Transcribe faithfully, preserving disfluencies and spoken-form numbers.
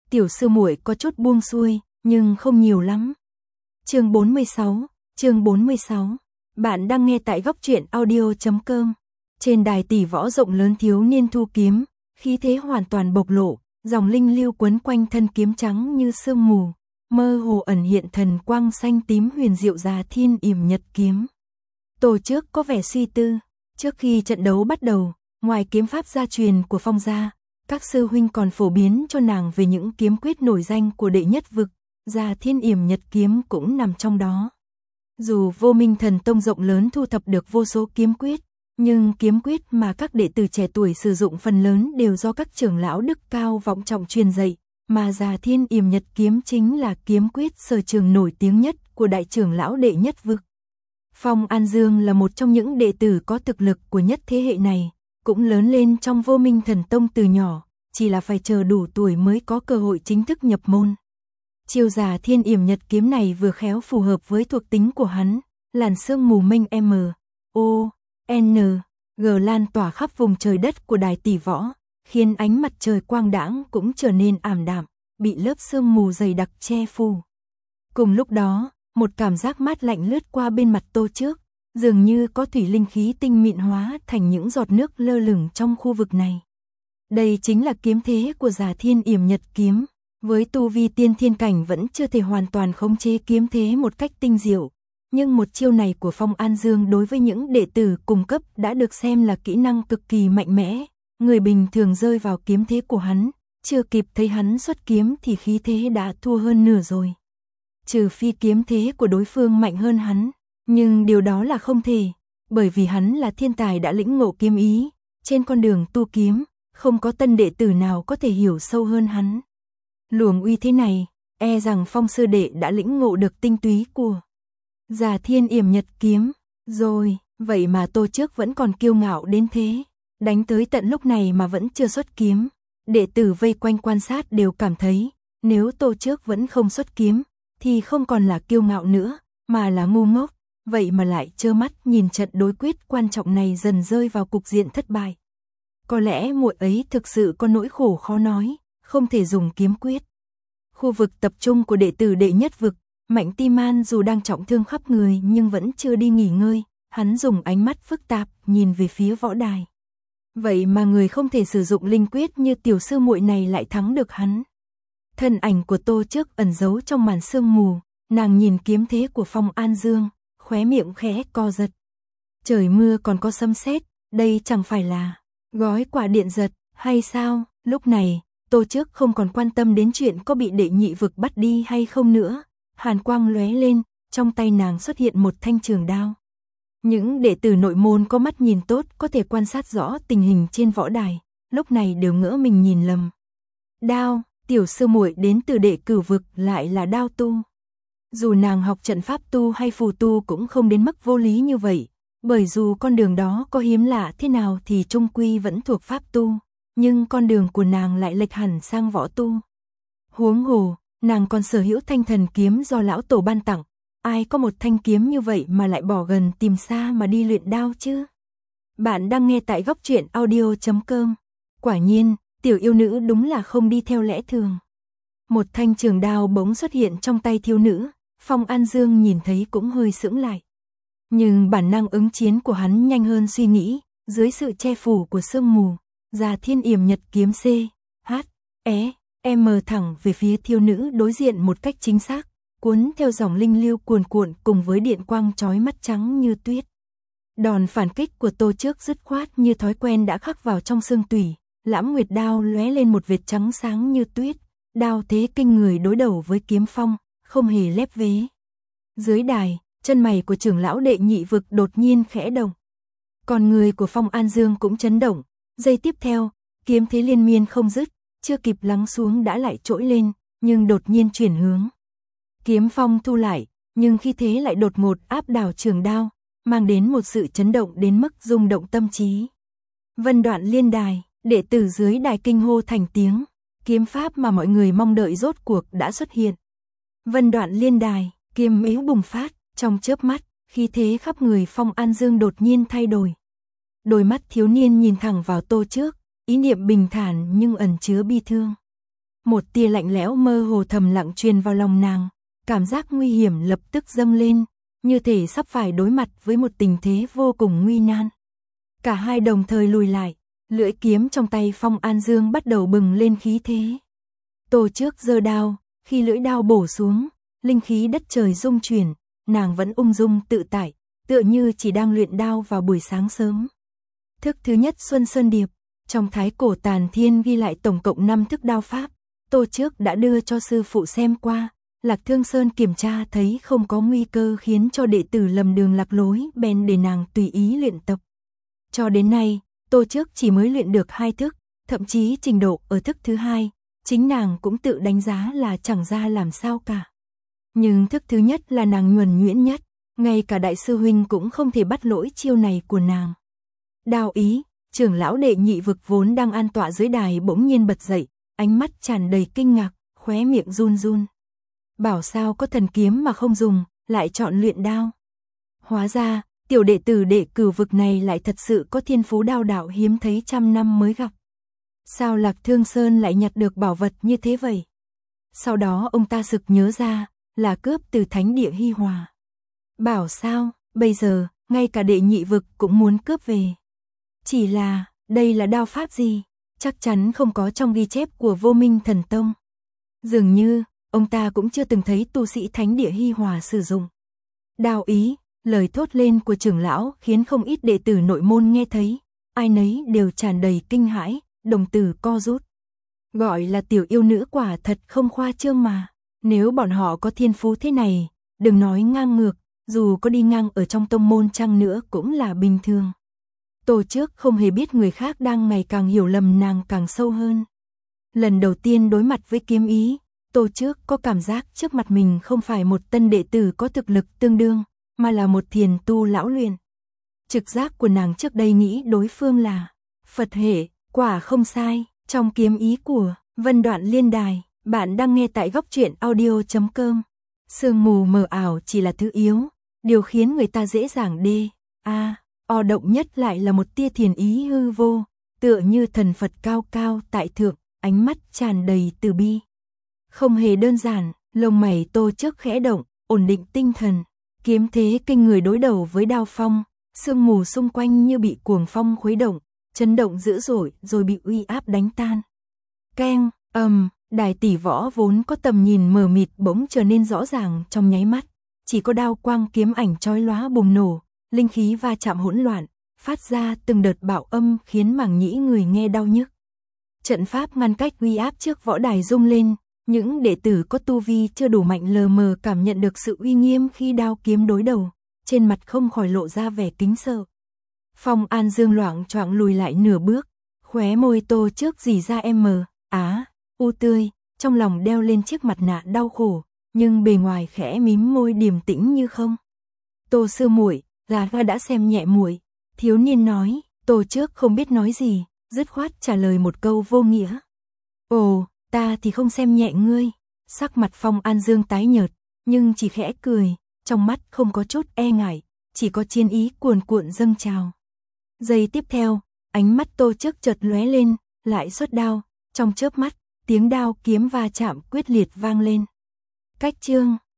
tiểu sư muội có chút buông xuôi, nhưng không nhiều lắm. Chương bốn mươi sáu, chương bốn mươi sáu. Bạn đang nghe tại góc truyện audio chấm com. Trên đài tỷ võ rộng lớn thiếu niên thu kiếm, khí thế hoàn toàn bộc lộ, dòng linh lưu quấn quanh thân kiếm trắng như sương mù, mơ hồ ẩn hiện thần quang xanh tím huyền diệu Già Thiên Yểm Nhật kiếm. Tô Trước có vẻ suy tư, trước khi trận đấu bắt đầu, ngoài kiếm pháp gia truyền của Phong gia, các sư huynh còn phổ biến cho nàng về những kiếm quyết nổi danh của đệ nhất vực, Già Thiên Yểm Nhật kiếm cũng nằm trong đó. Dù Vô Minh Thần Tông rộng lớn thu thập được vô số kiếm quyết, nhưng kiếm quyết mà các đệ tử trẻ tuổi sử dụng phần lớn đều do các trưởng lão đức cao vọng trọng truyền dạy, mà Già Thiên Yểm Nhật kiếm chính là kiếm quyết sở trường nổi tiếng nhất của đại trưởng lão đệ nhất vực. Phong An Dương là một trong những đệ tử có thực lực của nhất thế hệ này, cũng lớn lên trong Vô Minh Thần Tông từ nhỏ, chỉ là phải chờ đủ tuổi mới có cơ hội chính thức nhập môn. Chiêu Già Thiên Yểm Nhật kiếm này vừa khéo phù hợp với thuộc tính của hắn, làn sương mù mênh M, O, N, G lan tỏa khắp vùng trời đất của đài tỷ võ, khiến ánh mặt trời quang đãng cũng trở nên ảm đạm, bị lớp sương mù dày đặc che phủ. Cùng lúc đó, một cảm giác mát lạnh lướt qua bên mặt Tô Trước, dường như có thủy linh khí tinh mịn hóa thành những giọt nước lơ lửng trong khu vực này. Đây chính là kiếm thế của Già Thiên Yểm Nhật kiếm, với tu vi tiên thiên cảnh vẫn chưa thể hoàn toàn khống chế kiếm thế một cách tinh diệu, nhưng một chiêu này của Phong An Dương đối với những đệ tử cùng cấp đã được xem là kỹ năng cực kỳ mạnh mẽ, người bình thường rơi vào kiếm thế của hắn, chưa kịp thấy hắn xuất kiếm thì khí thế đã thua hơn nửa rồi. Trừ phi kiếm thế của đối phương mạnh hơn hắn, nhưng điều đó là không thể, bởi vì hắn là thiên tài đã lĩnh ngộ kiếm ý, trên con đường tu kiếm, không có tân đệ tử nào có thể hiểu sâu hơn hắn. Luồng uy thế này, e rằng Phong sư đệ đã lĩnh ngộ được tinh túy của Già Thiên Yểm Nhật kiếm, rồi, vậy mà Tô Trước vẫn còn kiêu ngạo đến thế, đánh tới tận lúc này mà vẫn chưa xuất kiếm. Đệ tử vây quanh quan sát đều cảm thấy, nếu Tô Trước vẫn không xuất kiếm, thì không còn là kiêu ngạo nữa, mà là ngu ngốc, vậy mà lại trơ mắt nhìn trận đối quyết quan trọng này dần rơi vào cục diện thất bại. Có lẽ muội ấy thực sự có nỗi khổ khó nói, không thể dùng kiếm quyết. Khu vực tập trung của đệ tử đệ nhất vực, Mạnh Ti Man dù đang trọng thương khắp người nhưng vẫn chưa đi nghỉ ngơi, hắn dùng ánh mắt phức tạp nhìn về phía võ đài. Vậy mà người không thể sử dụng linh quyết như tiểu sư muội này lại thắng được hắn. Thân ảnh của Tô Trước ẩn giấu trong màn sương mù, nàng nhìn kiếm thế của Phong An Dương, khóe miệng khẽ co giật. Trời mưa còn có sấm sét, đây chẳng phải là gói quả điện giật hay sao? Lúc này, Tô Trước không còn quan tâm đến chuyện có bị đệ nhị vực bắt đi hay không nữa. Hàn quang lóe lên, trong tay nàng xuất hiện một thanh trường đao. Những đệ tử nội môn có mắt nhìn tốt có thể quan sát rõ tình hình trên võ đài, lúc này đều ngỡ mình nhìn lầm. Đao, tiểu sư muội đến từ đệ cửu vực lại là đao tu. Dù nàng học trận pháp tu hay phù tu cũng không đến mức vô lý như vậy, bởi dù con đường đó có hiếm lạ thế nào thì chung quy vẫn thuộc pháp tu, nhưng con đường của nàng lại lệch hẳn sang võ tu. Huống hồ, nàng còn sở hữu thanh thần kiếm do lão tổ ban tặng, ai có một thanh kiếm như vậy mà lại bỏ gần tìm xa mà đi luyện đao chứ? Bạn đang nghe tại góc truyện audio chấm com. Quả nhiên, tiểu yêu nữ đúng là không đi theo lẽ thường. Một thanh trường đao bỗng xuất hiện trong tay thiếu nữ, Phong An Dương nhìn thấy cũng hơi sững lại. Nhưng bản năng ứng chiến của hắn nhanh hơn suy nghĩ, dưới sự che phủ của sương mù, Già Thiên Yểm Nhật kiếm C, H, E, M thẳng về phía thiếu nữ đối diện một cách chính xác, cuốn theo dòng linh lưu cuồn cuộn cùng với điện quang chói mắt trắng như tuyết. Đòn phản kích của Tô Trước dứt khoát như thói quen đã khắc vào trong xương tủy, Lãm Nguyệt đao lóe lên một vệt trắng sáng như tuyết, đao thế kinh người đối đầu với kiếm phong, không hề lép vế. Dưới đài, chân mày của trưởng lão đệ nhị vực đột nhiên khẽ động. Còn người của Phong An Dương cũng chấn động, giây tiếp theo, kiếm thế liên miên không dứt, chưa kịp lắng xuống đã lại trỗi lên, nhưng đột nhiên chuyển hướng. Kiếm phong thu lại, nhưng khi thế lại đột ngột áp đảo trường đao, mang đến một sự chấn động đến mức rung động tâm trí. Vân Đoạn Liên đài, đệ tử dưới đài kinh hô thành tiếng, kiếm pháp mà mọi người mong đợi rốt cuộc đã xuất hiện. Vân Đoạn Liên đài, kiếm ý bùng phát, trong chớp mắt, khí thế khắp người Phong An Dương đột nhiên thay đổi. Đôi mắt thiếu niên nhìn thẳng vào Tô Trước, ý niệm bình thản nhưng ẩn chứa bi thương. Một tia lạnh lẽo mơ hồ thầm lặng truyền vào lòng nàng, cảm giác nguy hiểm lập tức dâng lên, như thể sắp phải đối mặt với một tình thế vô cùng nguy nan. Cả hai đồng thời lùi lại, lưỡi kiếm trong tay Phong An Dương bắt đầu bừng lên khí thế. Tô Trước giơ đao, khi lưỡi đao bổ xuống, linh khí đất trời rung chuyển, nàng vẫn ung dung tự tại, tựa như chỉ đang luyện đao vào buổi sáng sớm. Thức thứ nhất Xuân Sơn Điệp, trong Thái Cổ Tàn Thiên ghi lại tổng cộng năm thức đao pháp, Tô Trước đã đưa cho sư phụ xem qua, Lạc Thương Sơn kiểm tra thấy không có nguy cơ khiến cho đệ tử lầm đường lạc lối, bèn để nàng tùy ý luyện tập. Cho đến nay, Tô Trước chỉ mới luyện được hai thức, thậm chí trình độ ở thức thứ hai, chính nàng cũng tự đánh giá là chẳng ra làm sao cả. Nhưng thức thứ nhất là nàng nhuần nhuyễn nhất, ngay cả đại sư huynh cũng không thể bắt lỗi chiêu này của nàng. Đao ý, trưởng lão đệ nhị vực vốn đang an tọa dưới đài bỗng nhiên bật dậy, ánh mắt tràn đầy kinh ngạc, khóe miệng run run. Bảo sao có thần kiếm mà không dùng, lại chọn luyện đao. Hóa ra, tiểu đệ tử đệ cửu vực này lại thật sự có thiên phú đao đạo hiếm thấy trăm năm mới gặp. Sao Lạc Thương Sơn lại nhặt được bảo vật như thế vậy? Sau đó ông ta sực nhớ ra, là cướp từ thánh địa Hi Hòa. Bảo sao, bây giờ, ngay cả đệ nhị vực cũng muốn cướp về. Chỉ là, đây là đao pháp gì? Chắc chắn không có trong ghi chép của Vô Minh Thần Tông. Dường như, ông ta cũng chưa từng thấy tu sĩ thánh địa Hi Hòa sử dụng. Đao ý, lời thốt lên của trưởng lão khiến không ít đệ tử nội môn nghe thấy, ai nấy đều tràn đầy kinh hãi, đồng tử co rút. Gọi là tiểu yêu nữ quả thật không khoa trương mà, nếu bọn họ có thiên phú thế này, đừng nói ngang ngược, dù có đi ngang ở trong tông môn chăng nữa cũng là bình thường. Tô Trước không hề biết người khác đang ngày càng hiểu lầm nàng càng sâu hơn. Lần đầu tiên đối mặt với kiếm ý, Tô Trước có cảm giác trước mặt mình không phải một tân đệ tử có thực lực tương đương, mà là một thiền tu lão luyện. Trực giác của nàng trước đây nghĩ đối phương là Phật hệ, quả không sai, trong kiếm ý của Vân Đoạn Liên Đài, bạn đang nghe tại góc truyện audio chấm com. Sương mù mờ ảo chỉ là thứ yếu, điều khiến người ta dễ dàng đê, a, o động nhất lại là một tia thiền ý hư vô, tựa như thần Phật cao cao tại thượng, ánh mắt tràn đầy từ bi. Không hề đơn giản, lông mày Tô Trước khẽ động, ổn định tinh thần, kiếm thế kinh người đối đầu với đao phong, sương mù xung quanh như bị cuồng phong khuấy động, chấn động dữ dội rồi bị uy áp đánh tan. Keng, ầm, đài tỷ võ vốn có tầm nhìn mờ mịt bỗng trở nên rõ ràng trong nháy mắt, chỉ có đao quang kiếm ảnh chói lóa bùng nổ, linh khí va chạm hỗn loạn, phát ra từng đợt bạo âm khiến màng nhĩ người nghe đau nhức. Trận pháp ngăn cách uy áp trước võ đài rung lên, những đệ tử có tu vi chưa đủ mạnh lờ mờ cảm nhận được sự uy nghiêm khi đao kiếm đối đầu, trên mặt không khỏi lộ ra vẻ kính sợ. Phong An Dương loạng choạng lùi lại nửa bước, khóe môi Tô Trước rỉ ra em mờ, á, u tươi, trong lòng đeo lên chiếc mặt nạ đau khổ, nhưng bề ngoài khẽ mím môi điềm tĩnh như không. Tô sư muội, gà ga đã xem nhẹ muội. Thiếu niên nói. Tô Trước không biết nói gì, dứt khoát trả lời một câu vô nghĩa. Ồ, ta thì không xem nhẹ ngươi. Sắc mặt Phong An Dương tái nhợt, nhưng chỉ khẽ cười, trong mắt không có chút e ngại, chỉ có chiến ý cuồn cuộn dâng trào. Giây tiếp theo, ánh mắt Tô Trước chợt lóe lên, lại xuất đao, trong chớp mắt, tiếng đao kiếm va chạm quyết liệt vang lên. Cách chương,